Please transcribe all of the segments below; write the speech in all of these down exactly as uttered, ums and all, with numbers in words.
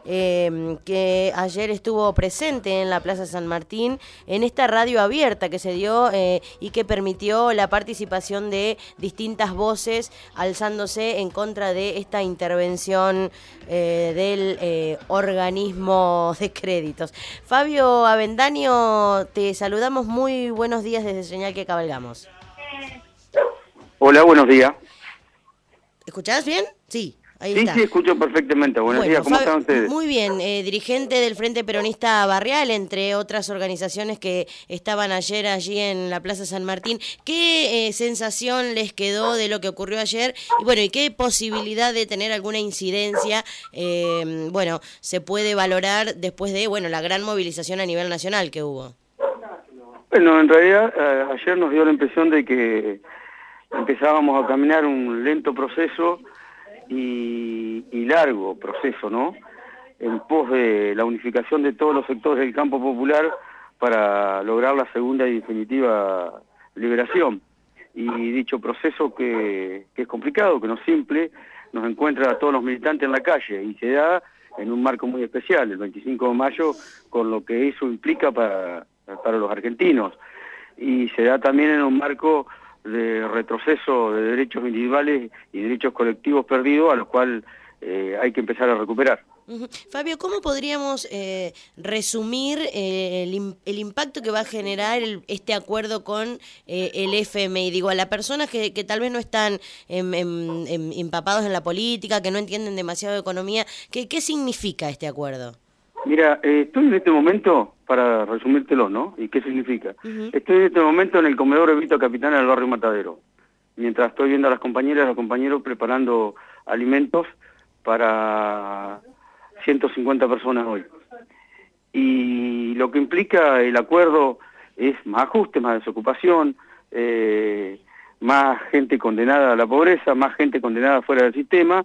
eh, que ayer estuvo presente en la Plaza San Martín en esta radio abierta que se dio eh, y que permitió la participación de distintas voces alzándose en contra de esta intervención eh, del eh, organismo de créditos. Fabio Avendaño, te saludamos, muy buenos días desde Señal que Cabalgamos. Hola, buenos días. ¿Escuchás bien? Sí, ahí sí, está. Sí, escucho perfectamente. Buenos bueno, días, ¿cómo Fabio, están ustedes? Muy bien, eh, dirigente del Frente Peronista Barrial, entre otras organizaciones que estaban ayer allí en la Plaza San Martín. ¿Qué eh, sensación les quedó de lo que ocurrió ayer? Y bueno, ¿y qué posibilidad de tener alguna incidencia, eh, bueno, se puede valorar después de, bueno, la gran movilización a nivel nacional que hubo? Bueno, en realidad eh, ayer nos dio la impresión de que empezábamos a caminar un lento proceso y, y largo proceso, ¿no? En pos de la unificación de todos los sectores del campo popular para lograr la segunda y definitiva liberación. Y dicho proceso que, que es complicado, que no es simple, nos encuentra a todos los militantes en la calle y se da en un marco muy especial, el veinticinco de mayo, con lo que eso implica para, para los argentinos. Y se da también en un marco de retroceso de derechos individuales y derechos colectivos perdidos, a los cuales eh, hay que empezar a recuperar. Uh-huh. Fabio, ¿cómo podríamos eh, resumir eh, el, el impacto que va a generar el, este acuerdo con eh, el F M I? Digo, a las personas que, que tal vez no están em, em, em, empapados en la política, que no entienden demasiado de economía, ¿qué, qué significa este acuerdo? Mira, eh, estoy en este momento, para resumírtelo, ¿no? ¿Y qué significa? Uh-huh. Estoy en este momento en el comedor Evita Capitana del barrio Matadero, mientras estoy viendo a las compañeras y a los compañeros preparando alimentos para ciento cincuenta personas hoy. Y lo que implica el acuerdo es más ajuste, más desocupación, eh, más gente condenada a la pobreza, más gente condenada fuera del sistema,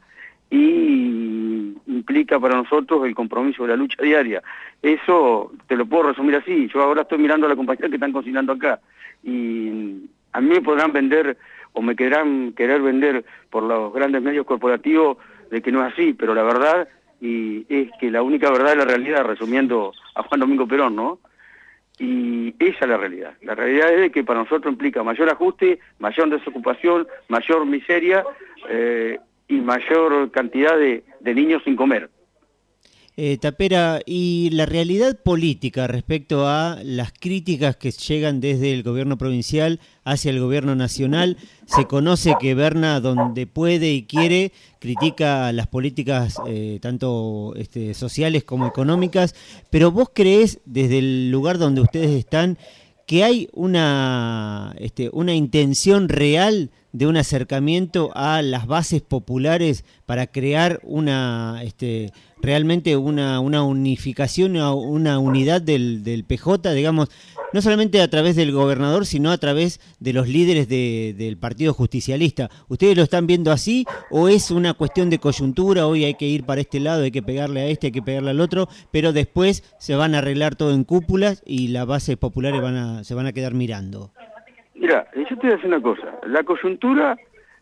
y implica para nosotros el compromiso de la lucha diaria. Eso te lo puedo resumir así. Yo ahora estoy mirando a la compañía que están cocinando acá y a mí me podrán vender o me querrán querer vender por los grandes medios corporativos de que no es así, pero la verdad y es que la única verdad es la realidad, resumiendo a Juan Domingo Perón, ¿no? Y esa es la realidad. La realidad es de que para nosotros implica mayor ajuste, mayor desocupación, mayor miseria, eh, y mayor cantidad de, de niños sin comer. Eh, Tapera, y la realidad política respecto a las críticas que llegan desde el gobierno provincial hacia el gobierno nacional, se conoce que Berna, donde puede y quiere, critica las políticas eh, tanto este, sociales como económicas, pero vos creés, desde el lugar donde ustedes están, que hay una, este, una intención real de un acercamiento a las bases populares para crear una este, realmente una, una unificación, una, una unidad del, del P J, digamos, no solamente a través del gobernador, sino a través de los líderes de, del Partido Justicialista. ¿Ustedes lo están viendo así o es una cuestión de coyuntura? Hoy hay que ir para este lado, hay que pegarle a este, hay que pegarle al otro, pero después se van a arreglar todo en cúpulas y las bases populares van a, se van a quedar mirando. Mira, yo te voy a decir una cosa, la coyuntura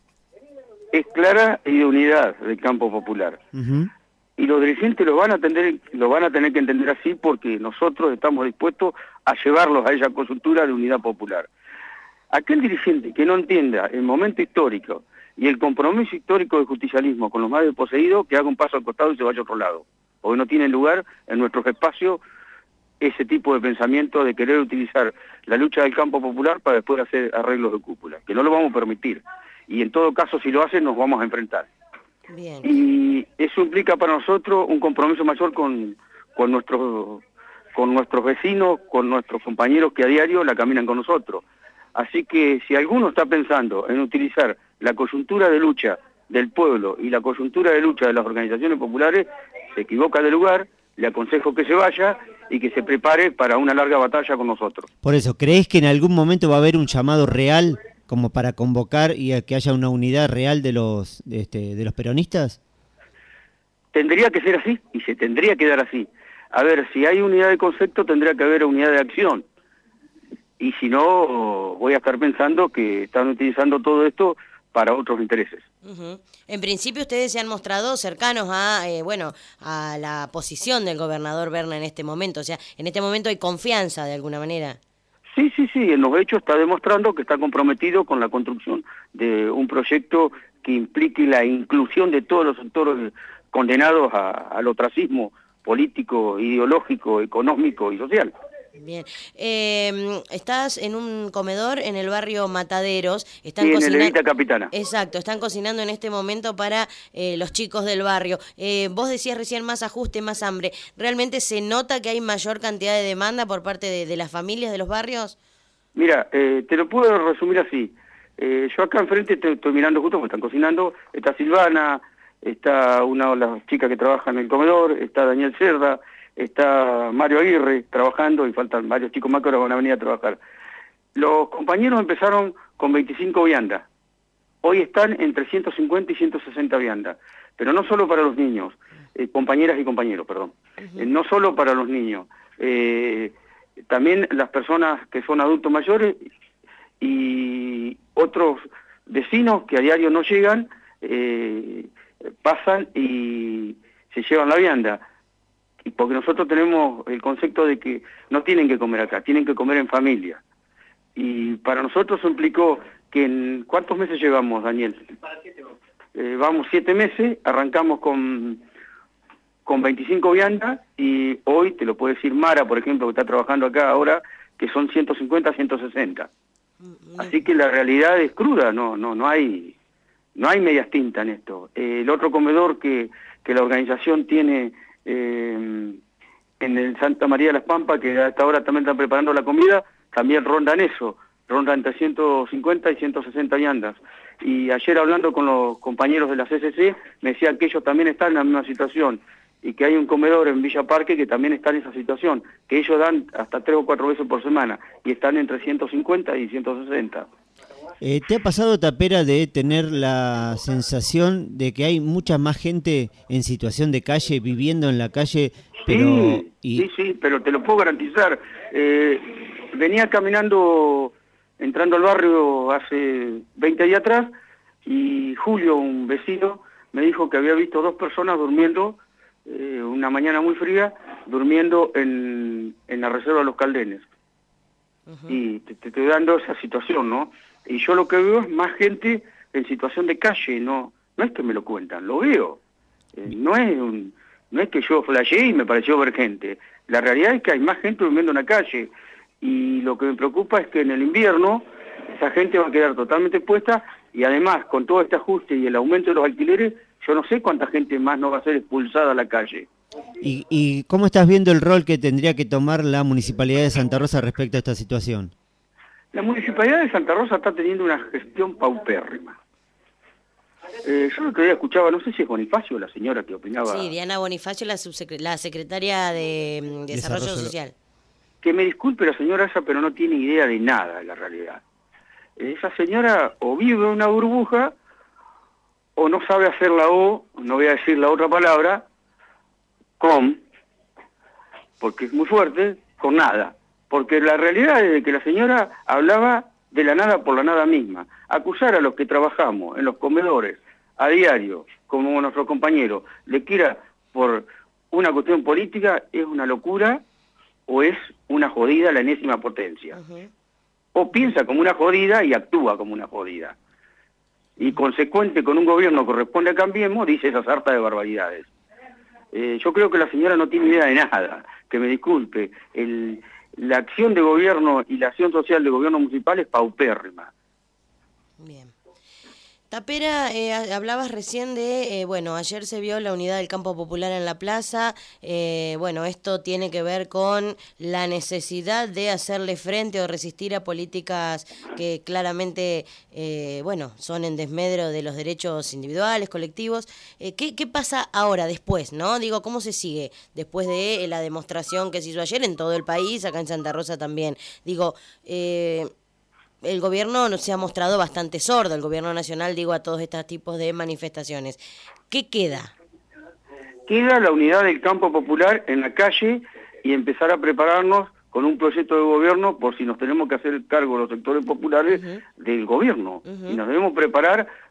es clara y de unidad del campo popular. Uh-huh. Y los dirigentes lo van a tener, lo van a tener que entender así porque nosotros estamos dispuestos a llevarlos a esa coyuntura de unidad popular. Aquel dirigente que no entienda el momento histórico y el compromiso histórico del justicialismo con los más desposeídos, que haga un paso al costado y se vaya a otro lado. Porque no tiene lugar en nuestros espacios ese tipo de pensamiento de querer utilizar la lucha del campo popular para después hacer arreglos de cúpula, que no lo vamos a permitir. Y en todo caso, si lo hacen, nos vamos a enfrentar. Bien. Y eso implica para nosotros un compromiso mayor con, con, nuestros, con nuestros vecinos, con nuestros compañeros que a diario la caminan con nosotros. Así que si alguno está pensando en utilizar la coyuntura de lucha del pueblo y la coyuntura de lucha de las organizaciones populares, se equivoca de lugar, le aconsejo que se vaya y que se prepare para una larga batalla con nosotros. Por eso, ¿crees que en algún momento va a haber un llamado real como para convocar y a que haya una unidad real de los de, este, de los peronistas? Tendría que ser así y se tendría que dar así. A ver, si hay unidad de concepto tendría que haber unidad de acción. Y si no, voy a estar pensando que están utilizando todo esto para otros intereses. Uh-huh. En principio ustedes se han mostrado cercanos a, eh, bueno, a la posición del gobernador Berna en este momento, o sea, en este momento hay confianza de alguna manera. Sí, sí, sí, en los hechos está demostrando que está comprometido con la construcción de un proyecto que implique la inclusión de todos los sectores condenados a, al ostracismo político, ideológico, económico y social. Bien. Eh, estás en un comedor en el barrio Mataderos. Están sí, en cocina... el Evita Capitana. Exacto, están cocinando en este momento para eh, los chicos del barrio. Eh, vos decías recién más ajuste, más hambre. ¿Realmente se nota que hay mayor cantidad de demanda por parte de, de las familias de los barrios? Mira, eh, te lo puedo resumir así. Eh, yo acá enfrente te, estoy mirando justo porque están cocinando. Está Silvana, está una de las chicas que trabaja en el comedor, está Daniel Cerda, está Mario Aguirre trabajando y faltan varios chicos más que ahora van a venir a trabajar. Los compañeros empezaron con veinticinco viandas. Hoy están entre ciento cincuenta y ciento sesenta viandas. Pero no solo para los niños, eh, compañeras y compañeros, perdón. Uh-huh. eh, no solo para los niños. Eh, también las personas que son adultos mayores y otros vecinos que a diario no llegan, eh, pasan y se llevan la vianda. Porque nosotros tenemos el concepto de que no tienen que comer acá, tienen que comer en familia. Y para nosotros eso implicó que en... ¿Cuántos meses llevamos, Daniel? Para siete meses. Eh, vamos siete meses, arrancamos con, con veinticinco viandas y hoy, te lo puede decir Mara, por ejemplo, que está trabajando acá ahora, que son ciento cincuenta, ciento sesenta. Así que la realidad es cruda, no, no, no hay, no hay medias tintas en esto. Eh, el otro comedor que, que la organización tiene... Eh, en el Santa María de las Pampas, que a esta hora también están preparando la comida, también rondan eso, rondan entre ciento cincuenta y ciento sesenta viandas. Y ayer hablando con los compañeros de la C C C, me decían que ellos también están en la misma situación, y que hay un comedor en Villa Parque que también está en esa situación, que ellos dan hasta tres o cuatro veces por semana, y están entre ciento cincuenta y ciento sesenta. Eh, ¿Te ha pasado, Tapera, de tener la sensación de que hay mucha más gente en situación de calle, viviendo en la calle? Pero, sí, y... sí, sí, pero te lo puedo garantizar. Eh, venía caminando, entrando al barrio hace veinte días atrás, y Julio, un vecino, me dijo que había visto dos personas durmiendo, eh, una mañana muy fría, durmiendo en, en la reserva de los Caldenes. Uh-huh. Y te, te estoy dando esa situación, ¿no? Y yo lo que veo es más gente en situación de calle, no no es que me lo cuentan, lo veo. Eh, no es un, no es que yo flasheé y me pareció ver gente. La realidad es que hay más gente durmiendo en la calle. Y lo que me preocupa es que en el invierno esa gente va a quedar totalmente expuesta y además con todo este ajuste y el aumento de los alquileres, yo no sé cuánta gente más no va a ser expulsada a la calle. ¿Y, y cómo estás viendo el rol que tendría que tomar la Municipalidad de Santa Rosa respecto a esta situación? La Municipalidad de Santa Rosa está teniendo una gestión paupérrima. Eh, yo el otro día escuchaba, no sé si es Bonifacio la señora que opinaba... Sí, Diana Bonifacio, la, subsecre la secretaria de mm, Desarrollo, Desarrollo Social. Que me disculpe la señora esa, pero no tiene idea de nada de la realidad. Esa señora o vive en una burbuja, o no sabe hacer la O, no voy a decir la otra palabra, con, porque es muy fuerte, con nada. Porque la realidad es que la señora hablaba de la nada por la nada misma. Acusar a los que trabajamos en los comedores a diario, como nuestro compañero, le quiera por una cuestión política, es una locura o es una jodida la enésima potencia. Uh-huh. O piensa como una jodida y actúa como una jodida. Y consecuente con un gobierno que corresponde a Cambiemos, dice esa sarta de barbaridades. Eh, yo creo que la señora no tiene idea de nada, que me disculpe. El... La acción de gobierno y la acción social de gobierno municipal es paupérrima. Bien. Tapera, eh, hablabas recién de, eh, bueno, ayer se vio la unidad del Campo Popular en la plaza, eh, bueno, esto tiene que ver con la necesidad de hacerle frente o resistir a políticas que claramente, eh, bueno, son en desmedro de los derechos individuales, colectivos. Eh, ¿qué, ¿Qué pasa ahora, después, no? Digo, ¿cómo se sigue después de la demostración que se hizo ayer en todo el país, acá en Santa Rosa también? Digo, eh... el gobierno se ha mostrado bastante sordo, el gobierno nacional, digo, a todos estos tipos de manifestaciones. ¿Qué queda? Queda la unidad del Campo Popular en la calle y empezar a prepararnos con un proyecto de gobierno por si nos tenemos que hacer cargo los sectores populares uh-huh. del gobierno. Uh-huh. Y nos debemos preparar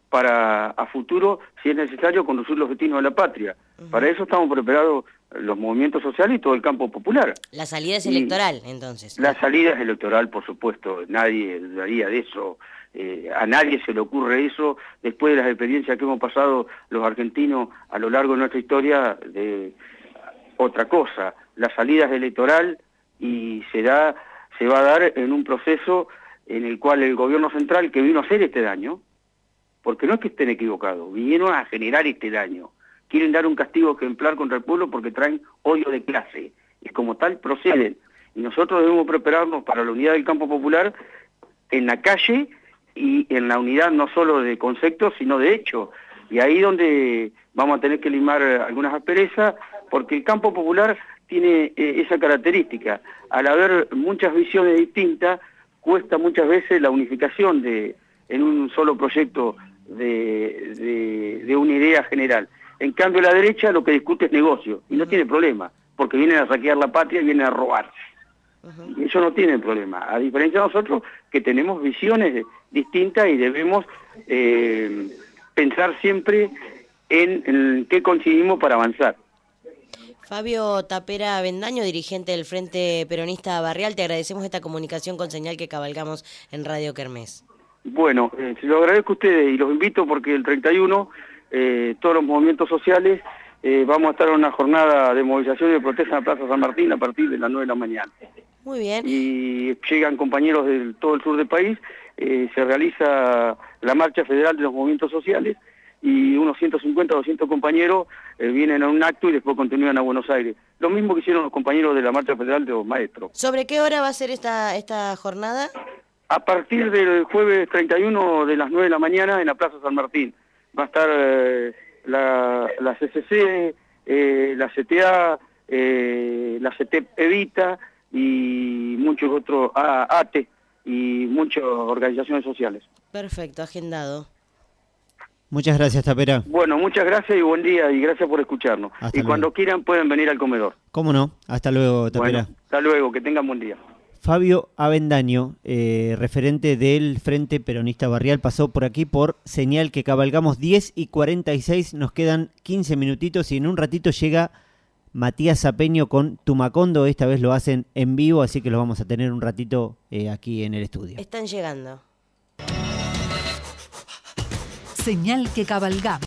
para a futuro, si es necesario, conducir los destinos de la patria. Uh-huh. Para eso estamos preparados los movimientos sociales y todo el campo popular. La salida es y electoral, entonces. La salida es electoral, por supuesto, nadie dudaría de eso. Eh, a nadie se le ocurre eso, después de las experiencias que hemos pasado los argentinos a lo largo de nuestra historia, de otra cosa. La salida es electoral y se, da, se va a dar en un proceso en el cual el gobierno central, que vino a hacer este daño, porque no es que estén equivocados, vinieron a generar este daño, quieren dar un castigo ejemplar contra el pueblo porque traen odio de clase, y como tal proceden. Y nosotros debemos prepararnos para la unidad del campo popular en la calle y en la unidad no solo de conceptos, sino de hecho. Y ahí donde vamos a tener que limar algunas asperezas, porque el campo popular tiene eh, esa característica. Al haber muchas visiones distintas, cuesta muchas veces la unificación de en un solo proyecto de, de, de una idea general. En cambio, la derecha lo que discute es negocio, y no tiene problema, porque vienen a saquear la patria y vienen a robar. Uh-huh. Y eso no tiene problema, a diferencia de nosotros, que tenemos visiones distintas y debemos eh, pensar siempre en, en qué coincidimos para avanzar. Fabio Tapera Avendaño, dirigente del Frente Peronista Barrial, te agradecemos esta comunicación con Señal que cabalgamos en Radio Kermés. Bueno, eh, se lo agradezco a ustedes y los invito porque el treinta y uno, eh, todos los movimientos sociales, eh, vamos a estar en una jornada de movilización y de protesta en la Plaza San Martín a partir de las nueve de la mañana. Muy bien. Y llegan compañeros de todo el sur del país, eh, se realiza la marcha federal de los movimientos sociales y unos ciento cincuenta, doscientos compañeros eh, vienen a un acto y después continúan a Buenos Aires. Lo mismo que hicieron los compañeros de la marcha federal de los maestros. ¿Sobre qué hora va a ser esta, esta jornada? A partir del jueves treinta y uno de las nueve de la mañana en la Plaza San Martín. Va a estar eh, la, la C C C, eh, la C T A, eh, la C T Evita y muchos otros, ah, A T E y muchas organizaciones sociales. Perfecto, agendado. Muchas gracias, Tapera. Bueno, muchas gracias y buen día y gracias por escucharnos. Hasta y luego. Cuando quieran pueden venir al comedor. ¿Cómo no? Hasta luego, Tapera. Bueno, hasta luego, que tengan buen día. Fabio Avendaño, eh, referente del Frente Peronista Barrial, pasó por aquí por Señal que cabalgamos. Diez y cuarenta y seis, nos quedan quince minutitos y en un ratito llega Matías Zapeño con Tumacondo. Esta vez lo hacen en vivo, así que los vamos a tener un ratito eh, aquí en el estudio. Están llegando. Señal que cabalgamos.